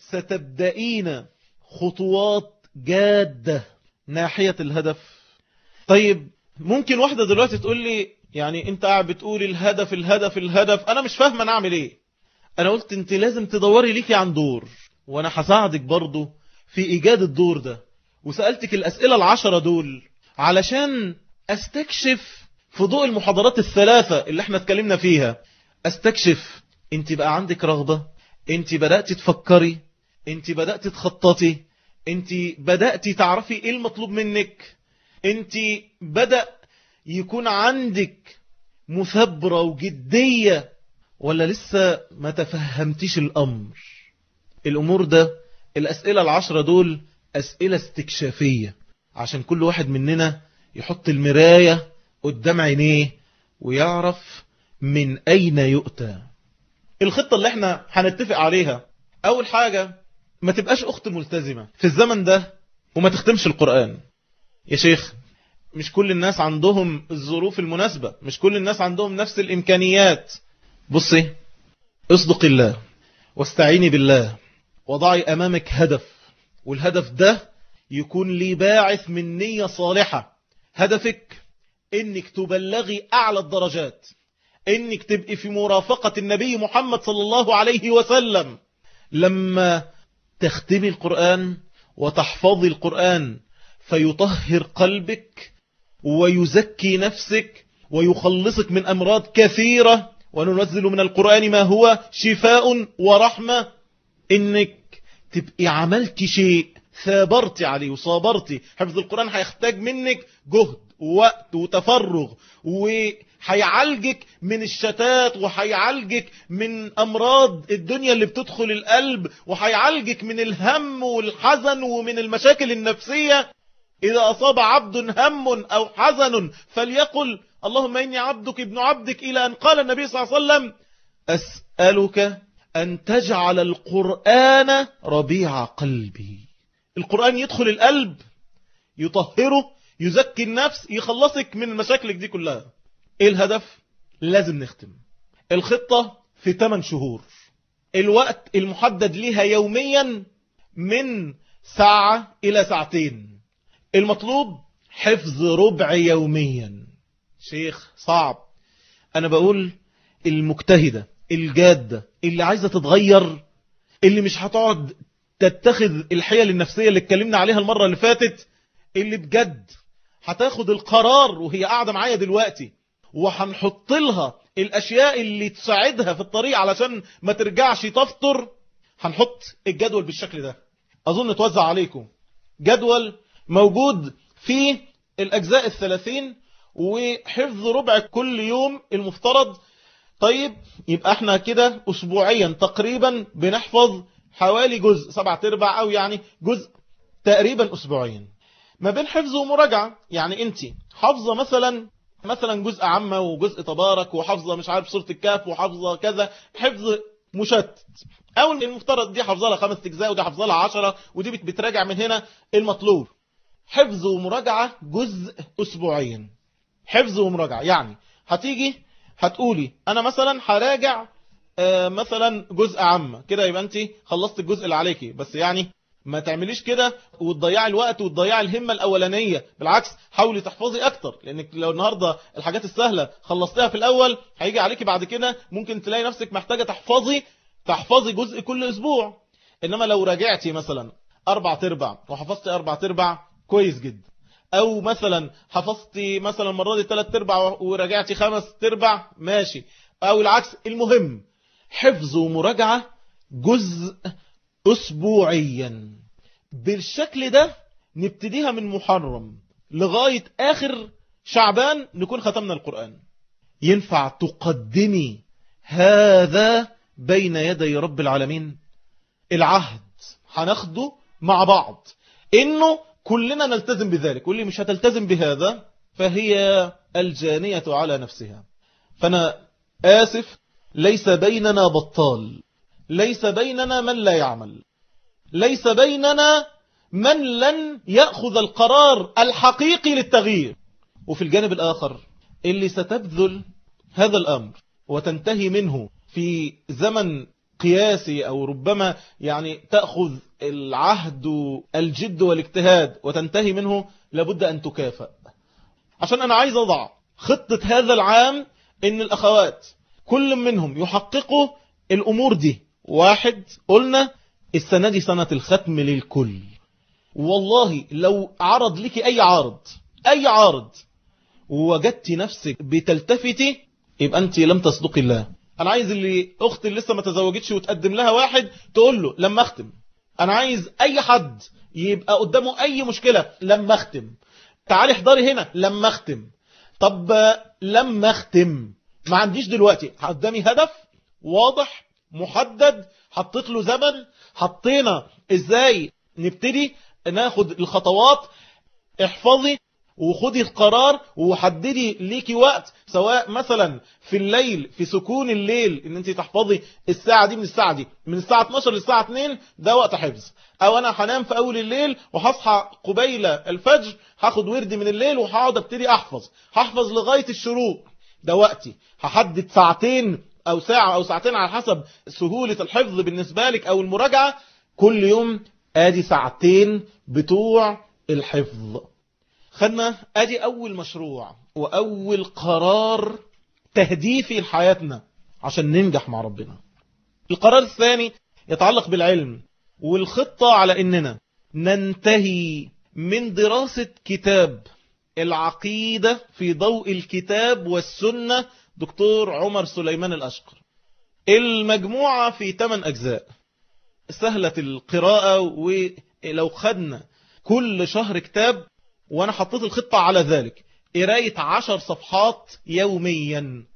ستبدأين خطوات جادة ناحية الهدف؟ طيب، ممكن واحدة دلوقتي تقول لي: يعني انت قاعد بتقول الهدف الهدف الهدف، انا مش فاهم انا اعمل ايه. انا قلت انت لازم تدوري ليكي عن دور، وانا هساعدك برضو في ايجاد الدور ده، وسألتك الاسئلة 10 دول علشان استكشف في ضوء المحاضرات 3 اللي احنا اتكلمنا فيها، استكشف انت بقى عندك رغبة، انت بدأت تفكري، انت بدأت تخططي، انت بدأت تعرفي ايه المطلوب منك، انت بدأ يكون عندك مثابرة وجدية، ولا لسه ما تفهمتيش الأمر؟ الأمور ده، الأسئلة 10 دول أسئلة استكشافية، عشان كل واحد مننا يحط المراية قدام عينيه ويعرف من أين يؤتى. الخطة اللي احنا هنتفق عليها، اول حاجة ما تبقاش اخت ملتزمة في الزمن ده وما تختمش القرآن. يا شيخ مش كل الناس عندهم الظروف المناسبة، مش كل الناس عندهم نفس الامكانيات. بصي، اصدق الله واستعيني بالله وضعي امامك هدف، والهدف ده يكون لي باعث من نية صالحة. هدفك انك تبلغي اعلى الدرجات، انك تبقي في مرافقة النبي محمد صلى الله عليه وسلم. لما تختمي القرآن وتحفظي القرآن فيطهر قلبك ويزكي نفسك ويخلصك من أمراض كثيرة، وننزل من القرآن ما هو شفاء ورحمة. إنك تبقي عملتي شيء ثابرتي عليه وصابرتي. حفظ القرآن هيحتاج منك جهد ووقت وتفرغ، وهيعالجك من الشتات، وهيعالجك من أمراض الدنيا اللي بتدخل القلب، وهيعالجك من الهم والحزن ومن المشاكل النفسية. إذا أصاب عبد هم أو حزن فليقل اللهم إني عبدك ابن عبدك، إلى أن قال النبي صلى الله عليه وسلم أسألك أن تجعل القرآن ربيع قلبي. القرآن يدخل القلب، يطهره، يزكي النفس، يخلصك من مشاكلك دي كلها. إيه الهدف؟ لازم نختم الخطة في 8 شهور. الوقت المحدد ليها يوميا من ساعة إلى ساعتين. المطلوب حفظ ربع يوميا. شيخ صعب. أنا بقول المجتهدة الجادة اللي عايزة تتغير، اللي مش هتقعد تتخذ الحيل النفسية اللي اتكلمنا عليها المرة اللي فاتت، اللي بجد هتاخد القرار وهي قاعدة معايا دلوقتي، وهنحط لها الأشياء اللي تساعدها في الطريق علشان ما ترجعش تفطر. هنحط الجدول بالشكل ده، أظن توزع عليكم جدول موجود فيه الأجزاء 30 وحفظ ربع كل يوم المفترض. طيب يبقى احنا كده أسبوعيا تقريبا بنحفظ حوالي جزء 7/4، أو يعني جزء تقريبا أسبوعيا. ما بين حفظ ومراجعة، يعني انت حافظة مثلا جزء عامة وجزء تبارك وحافظة مش عارف سورة الكهف وحافظة كذا، حفظ مشتت. او المفترض دي حافظة لها 5 أجزاء ودي حافظة لها 10 ودي بتراجع من هنا. المطلوب حفظ ومراجعة جزء أسبوعيا. حفظ ومراجعة يعني هتيجي هتقولي انا مثلا هراجع مثلا جزء عامة كده، يبقى انت خلصت الجزء اللي عليكي. بس يعني ما تعمليش كده وتضيعي الوقت وتضيعي الهمة الأولانية، بالعكس حاولي تحفظي أكتر، لأنك لو النهاردة الحاجات السهلة خلصتها في الأول هيجي عليكي بعد كده ممكن تلاقي نفسك محتاجة تحفظي جزء كل أسبوع. إنما لو راجعتي مثلا 4/4 وحفظتي 4/4 كويس جدا، أو مثلا حفظتي مثلا المرة دي 3/4 وراجعتي 5/4 ماشي، أو العكس. المهم حفظ ومراجعة جزء أسبوعيا. بالشكل ده نبتديها من محرم لغاية آخر شعبان نكون ختمنا القرآن. ينفع تقدمي هذا بين يدي رب العالمين؟ العهد هناخده مع بعض إنه كلنا نلتزم بذلك، واللي مش هتلتزم بهذا فهي الجانية على نفسها. فأنا آسف، ليس بيننا بطال، ليس بيننا من لا يعمل، ليس بيننا من لن يأخذ القرار الحقيقي للتغيير. وفي الجانب الآخر اللي ستبذل هذا الأمر وتنتهي منه في زمن قياسي، أو ربما يعني تأخذ العهد الجد والاجتهاد وتنتهي منه، لابد أن تكافأ. عشان أنا عايز أضع خطة هذا العام إن الأخوات كل منهم يحققوا الأمور دي. 1، قلنا السنة دي سنة الختم للكل. والله لو عرض لك أي عارض ووجدت نفسك بتلتفتي يبقى أنت لم تصدقي الله. أنا عايز اللي أختي اللي لسه ما تزوجتش وتقدم لها واحد تقول له لما أختم. أنا عايز أي حد يبقى قدامه أي مشكلة لما أختم، تعالي احضري هنا لما أختم. طب لما أختم ما عنديش دلوقتي، قدامي هدف واضح محدد، حطيت له زمن، حطينا ازاي نبتدي ناخد الخطوات. احفظي وخدي القرار وحددي ليكي وقت، سواء مثلا في الليل في سكون الليل ان انت تحفظي الساعة دي من الساعة 12 للساعة 2 ده وقت حفظ، او انا هنام في اول الليل وهصحى قبيل الفجر هاخد ورد من الليل وهقعد ابتدي هحفظ لغاية الشروق، ده وقتي. هحدد ساعتين او ساعة او ساعتين على حسب سهولة الحفظ بالنسبة لك او المراجعة كل يوم. ادي ساعتين بتوع الحفظ. خدنا ادي اول مشروع واول قرار تهديفي لحياتنا عشان ننجح مع ربنا. القرار الثاني يتعلق بالعلم والخطة على اننا ننتهي من دراسة كتاب العقيدة في ضوء الكتاب والسنة دكتور عمر سليمان الأشقر. المجموعة في 8 أجزاء سهلة القراءة، ولو خدنا كل شهر كتاب، وانا حطيت الخطة على ذلك، قراية 10 صفحات يوميا،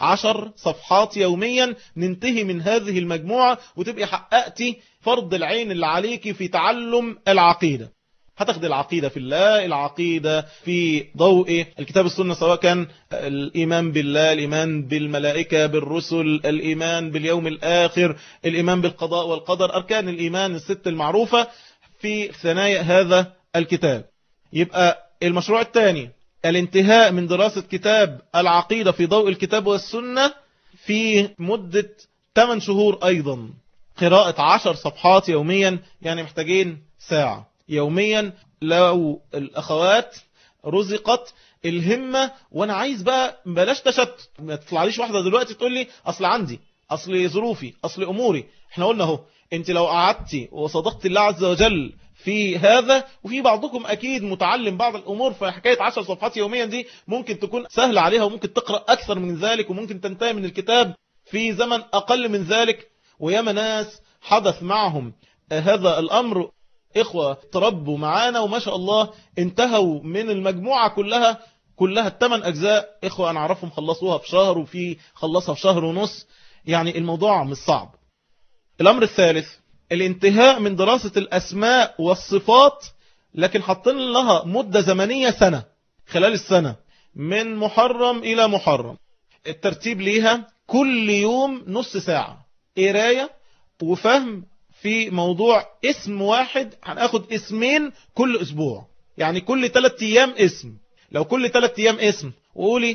10 صفحات يوميا ننتهي من هذه المجموعة وتبقى حققتي فرض العين اللي عليك في تعلم العقيدة. هتاخد العقيدة في الله، العقيدة في ضوء الكتاب السنة، سواء كان الإيمان بالله، الإيمان بالملائكة بالرسل، الإيمان باليوم الآخر، الإيمان بالقضاء والقدر، أركان الإيمان الست المعروفة في ثنايا هذا الكتاب. يبقى المشروع الثاني الانتهاء من دراسة كتاب العقيدة في ضوء الكتاب والسنة في مدة 8 شهور أيضا، قراءة 10 صفحات يوميا، يعني محتاجين ساعة يوميا. لو الأخوات رزقت الهمة، وانا عايز بقى بلاش تشتت، ما تطلعليش واحدة دلوقتي تقول لي اصل عندي، اصل ظروفي، اصل اموري. احنا قلنا اهو، انت لو قعدتي وصدقت الله عز وجل في هذا، وفي بعضكم اكيد متعلم بعض الامور، فحكاية 10 صفحات يوميا دي ممكن تكون سهلة عليها، وممكن تقرأ اكثر من ذلك، وممكن تنتهي من الكتاب في زمن اقل من ذلك. وياما ناس حدث معهم هذا الامر، إخوة تربوا معانا وما شاء الله انتهوا من المجموعة كلها 8 أجزاء. إخوة أنا أعرفهم خلصوها في شهر، وفي خلصها في شهر ونص، يعني الموضوع مش صعب. الأمر الثالث الانتهاء من دراسة الأسماء والصفات، لكن حطين لها مدة زمنية سنة، خلال السنة من محرم إلى محرم. الترتيب ليها كل يوم نص ساعة قراية وفهم في موضوع اسم واحد، هناخد اسمين كل اسبوع، يعني كل 3 ايام اسم. لو كل 3 ايام اسم وقولي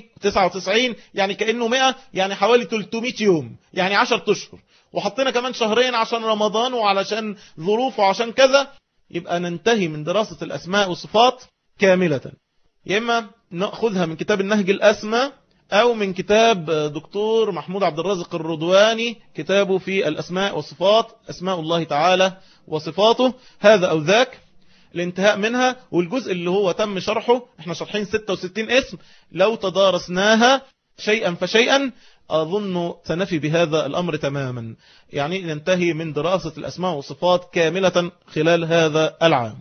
99 يعني كأنه 100، يعني حوالي 300 يوم، يعني 10 اشهر، وحطينا كمان شهرين عشان رمضان وعلشان ظروف وعشان كذا، يبقى ننتهي من دراسة الاسماء والصفات كاملة. يا اما نأخذها من كتاب النهج الأسمى، أو من كتاب دكتور محمود عبد الرازق الرضواني، كتابه في الأسماء والصفات، أسماء الله تعالى وصفاته، هذا أو ذاك، الانتهاء منها. والجزء اللي هو تم شرحه، احنا شرحين 66 اسم، لو تدارسناها شيئا فشيئا أظن سنفي بهذا الأمر تماما، يعني ننتهي من دراسة الأسماء والصفات كاملة خلال هذا العام.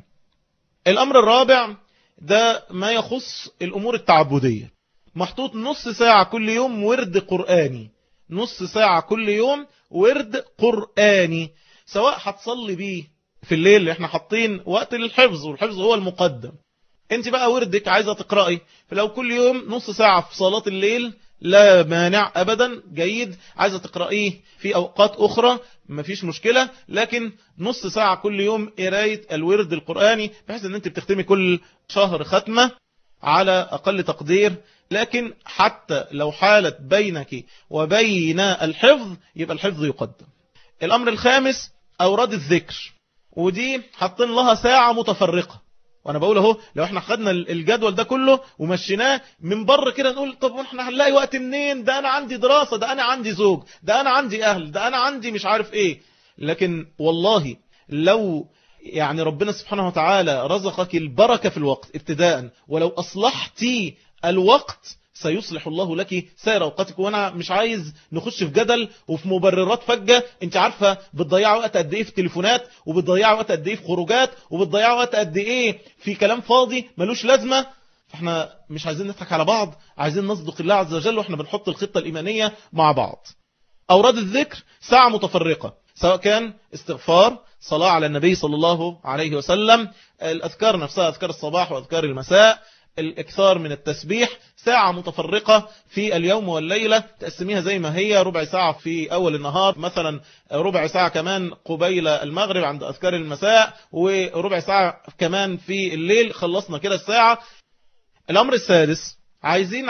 الأمر الرابع ده ما يخص الأمور التعبدية، محطوط نص ساعة كل يوم ورد قرآني، نص ساعة كل يوم ورد قرآني، سواء هتصلي بيه في الليل اللي احنا حاطين وقت للحفظ، والحفظ هو المقدم. انت بقى وردك عايزة تقرأي، فلو كل يوم نص ساعة في صلاة الليل لا مانع أبدا، جيد. عايزة تقرأيه في أوقات أخرى مفيش مشكلة، لكن نص ساعة كل يوم قراية الورد القرآني، بحيث ان انت بتختمي كل شهر ختمة على أقل تقدير. لكن حتى لو حالت بينك وبين الحفظ يبقى الحفظ يقدم. الأمر الخامس أوراد الذكر، ودي حطين لها ساعة متفرقة. وانا بقول اهو، لو احنا خدنا الجدول ده كله ومشيناه من بره كده نقول طب احنا هنلاقي وقت منين؟ ده انا عندي دراسة، ده انا عندي زوج، ده انا عندي اهل، ده انا عندي مش عارف ايه. لكن والله لو يعني ربنا سبحانه وتعالى رزقك البركة في الوقت ابتداء، ولو اصلحتي الوقت سيصلح الله لك سائر اوقاتك. وانا مش عايز نخش في جدل وفي مبررات فجة. انت عارفة بتضيع وقت قد ايه في التليفونات، وبتضيع وقت قد ايه في خروجات، وبتضيع وقت قد ايه في كلام فاضي ملوش لازمة. فاحنا مش عايزين نضحك على بعض، عايزين نصدق الله عز وجل واحنا بنحط الخطة الإيمانية مع بعض. أوراد الذكر ساعة متفرقة، سواء كان استغفار، صلاة على النبي صلى الله عليه وسلم، الأذكار نفسها، أذكار الصباح وأذكار المساء، الإكثار من التسبيح، ساعة متفرقة في اليوم والليلة تقسميها زي ما هي، ربع ساعة في أول النهار مثلا، ربع ساعة كمان قبيل المغرب عند أذكار المساء، وربع ساعة كمان في الليل. خلصنا كده الساعة. الأمر السادس، عايزين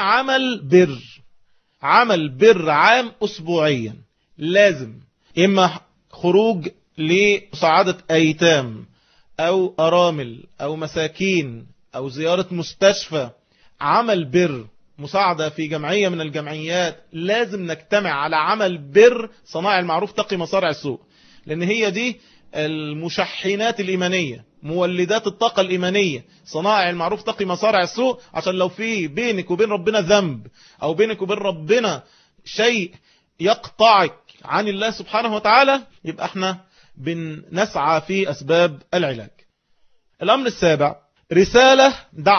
عمل بر عام أسبوعيا، لازم إما خروج لمساعدة أيتام أو أرامل أو مساكين أو زيارة مستشفى، عمل بر، مساعدة في جمعية من الجمعيات. لازم نجتمع على عمل بر، صناع المعروف تقي مصارع السوء، لأن هي دي المشحنات الإيمانية، مولدات الطاقة الإيمانية. صناع المعروف تقي مصارع السوء، عشان لو في بينك وبين ربنا ذنب أو بينك وبين ربنا شيء يقطعك عن الله سبحانه وتعالى، يبقى احنا بنسعى في أسباب العلاج. الأمر السابع، رسالة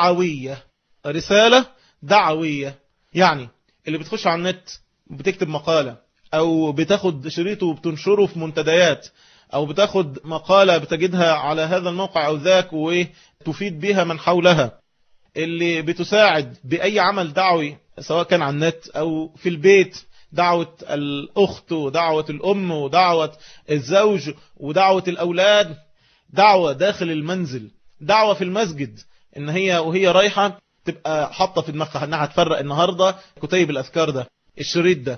دعوية. يعني اللي بتخش على النت بتكتب مقالة، أو بتاخد شريطه وبتنشره في منتديات، أو بتاخد مقالة بتجدها على هذا الموقع أو ذاك وتفيد بها من حولها، اللي بتساعد بأي عمل دعوي سواء كان على النت أو في البيت، دعوة الأخت ودعوة الأم ودعوة الزوج ودعوة الأولاد، دعوة داخل المنزل، دعوة في المسجد، إن هي وهي رايحة تبقى حاطة في دماغها إنها هتفرق النهاردة كتيب الأذكار ده، الشريط ده،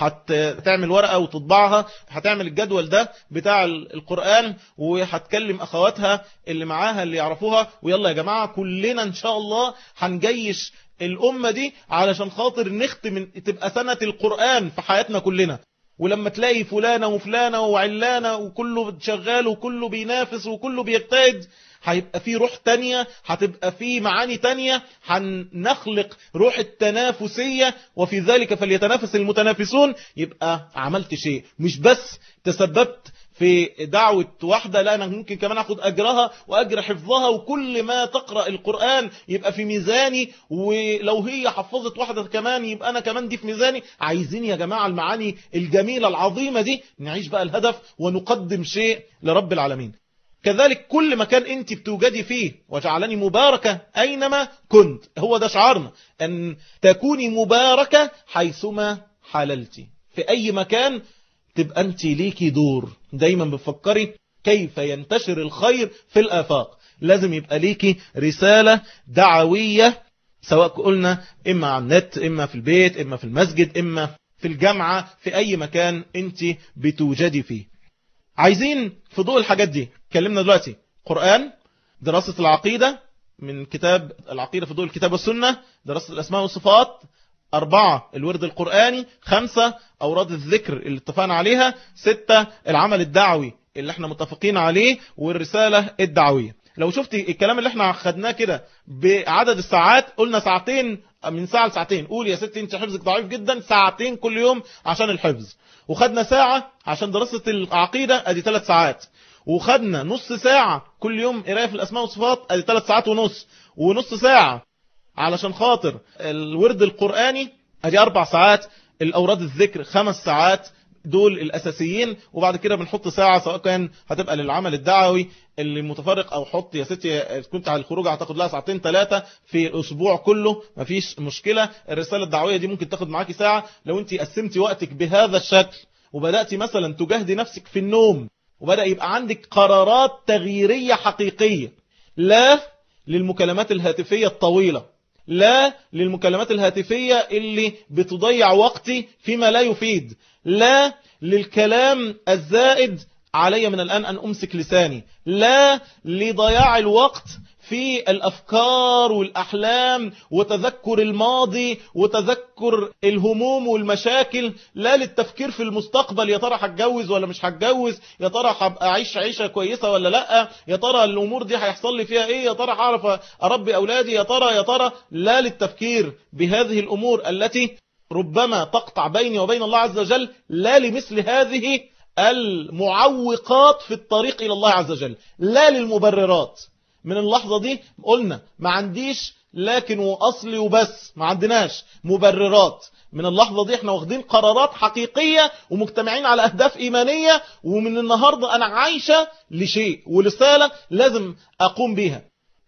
هتعمل ورقة وتطبعها، هتعمل الجدول ده بتاع القرآن، وهتكلم أخواتها اللي معاها اللي يعرفوها، ويلا يا جماعة كلنا إن شاء الله هنجيش الأمة دي علشان خاطر نختم، تبقى سنة القرآن في حياتنا كلنا. ولما تلاقي فلانة وفلانة وعلانة وكله شغال وكله بينافس وكله بيجتهد، هيبقى في روح تانية، هتبقى في معاني تانية، هنخلق روح التنافسية، وفي ذلك فليتنافس المتنافسون. يبقى عملت شيء، مش بس تسببت في دعوة واحدة، لا، أنا ممكن كمان أخذ أجرها وأجر حفظها، وكل ما تقرأ القرآن يبقى في ميزاني، ولو هي حفظت واحدة كمان يبقى أنا كمان دي في ميزاني. عايزين يا جماعة المعاني الجميلة العظيمة دي نعيش بقى الهدف ونقدم شيء لرب العالمين. كذلك كل مكان انت بتوجدي فيه، وجعلني مباركة أينما كنت، هو ده شعارنا، أن تكوني مباركة حيثما حللتي. في أي مكان تبقى انت ليكي دور، دايما بتفكري كيف ينتشر الخير في الآفاق. لازم يبقى ليكي رسالة دعوية، سواء قلنا إما على النت، إما في البيت، إما في المسجد، إما في الجامعة، في أي مكان انت بتوجدي فيه. عايزين في ضوء الحاجات دي، اتكلمنا دلوقتي قرآن، دراسة العقيدة من كتاب العقيدة في ضوء الكتاب والسنة، دراسة الأسماء والصفات، 4 الورد القرآني، 5 أوراد الذكر اللي اتفقنا عليها، 6 العمل الدعوي اللي احنا متفقين عليه، والرسالة الدعوية. لو شفتي الكلام اللي احنا خدناه كده بعدد الساعات، قلنا ساعتين، من ساعة لساعتين. قول يا ستي انت حفظك ضعيف جدا، ساعتين كل يوم عشان الحفظ، وخدنا ساعة عشان دراسة العقيدة، ادي 3 ساعات، وخدنا نص ساعة كل يوم قرايه في الأسماء والصفات، ادي 3 ساعات ونص، ونص ساعة علشان خاطر الورد القرآني، ادي 4 ساعات، الأوراد الذكر 5 ساعات، دول الأساسيين. وبعد كده بنحط ساعة سواء كان هتبقى للعمل الدعوي اللي متفرق، أو حط يا ستي كنت على الخروج هتاخد لها 2-3 في الأسبوع كله، مفيش مشكلة. الرسالة الدعوية دي ممكن تاخد معاكي ساعة. لو انت قسمتي وقتك بهذا الشكل، وبدأتي مثلا تجاهدي نفسك في النوم، وبدأ يبقى عندك قرارات تغييرية حقيقية، لا للمكالمات الهاتفية الطويلة، لا للمكالمات الهاتفية اللي بتضيع وقتي فيما لا يفيد، لا للكلام الزائد علي من الآن أن أمسك لساني، لا لضياع الوقت في الأفكار والأحلام وتذكر الماضي وتذكر الهموم والمشاكل، لا للتفكير في المستقبل، يا ترى هتجوز ولا مش هتجوز، يا ترى هبقى أعيش عيشة كويسة ولا لا، يا ترى الأمور دي هيحصل لي فيها إيه، يا ترى هعرف أربي أولادي، يا ترى لا للتفكير بهذه الأمور التي ربما تقطع بيني وبين الله عز وجل، لا لمثل هذه المعوقات في الطريق إلى الله عز وجل، لا للمبررات. من اللحظة دي قلنا ما عنديش لكن وأصلي وبس، ما عندناش مبررات. من اللحظة دي احنا واخدين قرارات حقيقية ومجتمعين على أهداف إيمانية، ومن النهاردة أنا عايشة لشيء ورسالة لازم أقوم بيها.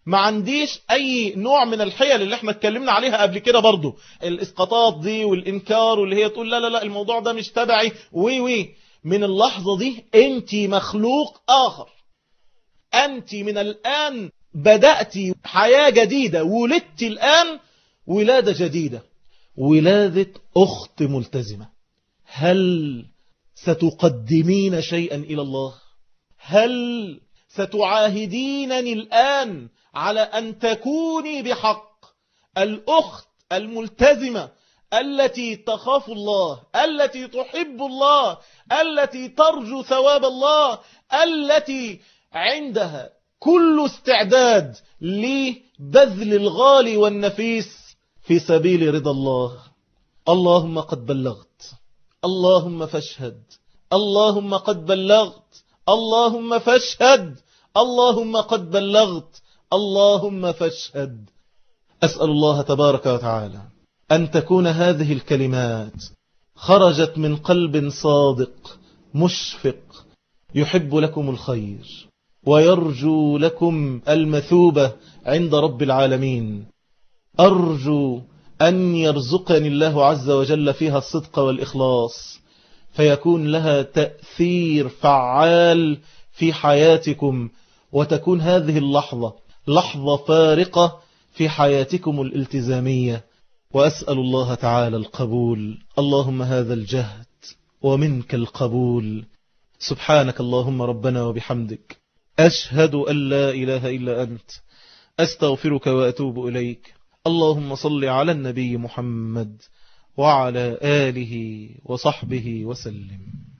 ما عنديش اي نوع من الحيل اللي احنا اتكلمنا عليها قبل كده برضو، الاسقاطات دي والانكار، واللي هي تقول لا لا لا الموضوع ده مش تبعي وي. من اللحظة دي انت مخلوق اخر، انت من الان بدأت حياة جديدة، ولدت الان ولادة جديدة، ولادة اخت ملتزمة. هل ستقدمين شيئا الى الله؟ هل ستعاهدينني الآن على أن تكوني بحق الأخت الملتزمة التي تخاف الله، التي تحب الله، التي ترجو ثواب الله، التي عندها كل استعداد لبذل الغالي والنفيس في سبيل رضا الله؟ اللهم قد بلغت، اللهم فاشهد، اللهم قد بلغت، اللهم فاشهد، اللهم قد بلغت، اللهم فاشهد. أسأل الله تبارك وتعالى أن تكون هذه الكلمات خرجت من قلب صادق مشفق يحب لكم الخير ويرجو لكم المثوبة عند رب العالمين. أرجو أن يرزقني الله عز وجل فيها الصدق والإخلاص، فيكون لها تأثير فعال في حياتكم، وتكون هذه اللحظة لحظة فارقة في حياتكم الالتزامية. وأسأل الله تعالى القبول. اللهم هذا الجهد ومنك القبول. سبحانك اللهم ربنا وبحمدك، أشهد أن لا إله إلا أنت، أستغفرك وأتوب إليك. اللهم صل على النبي محمد وعلى آله وصحبه وسلم.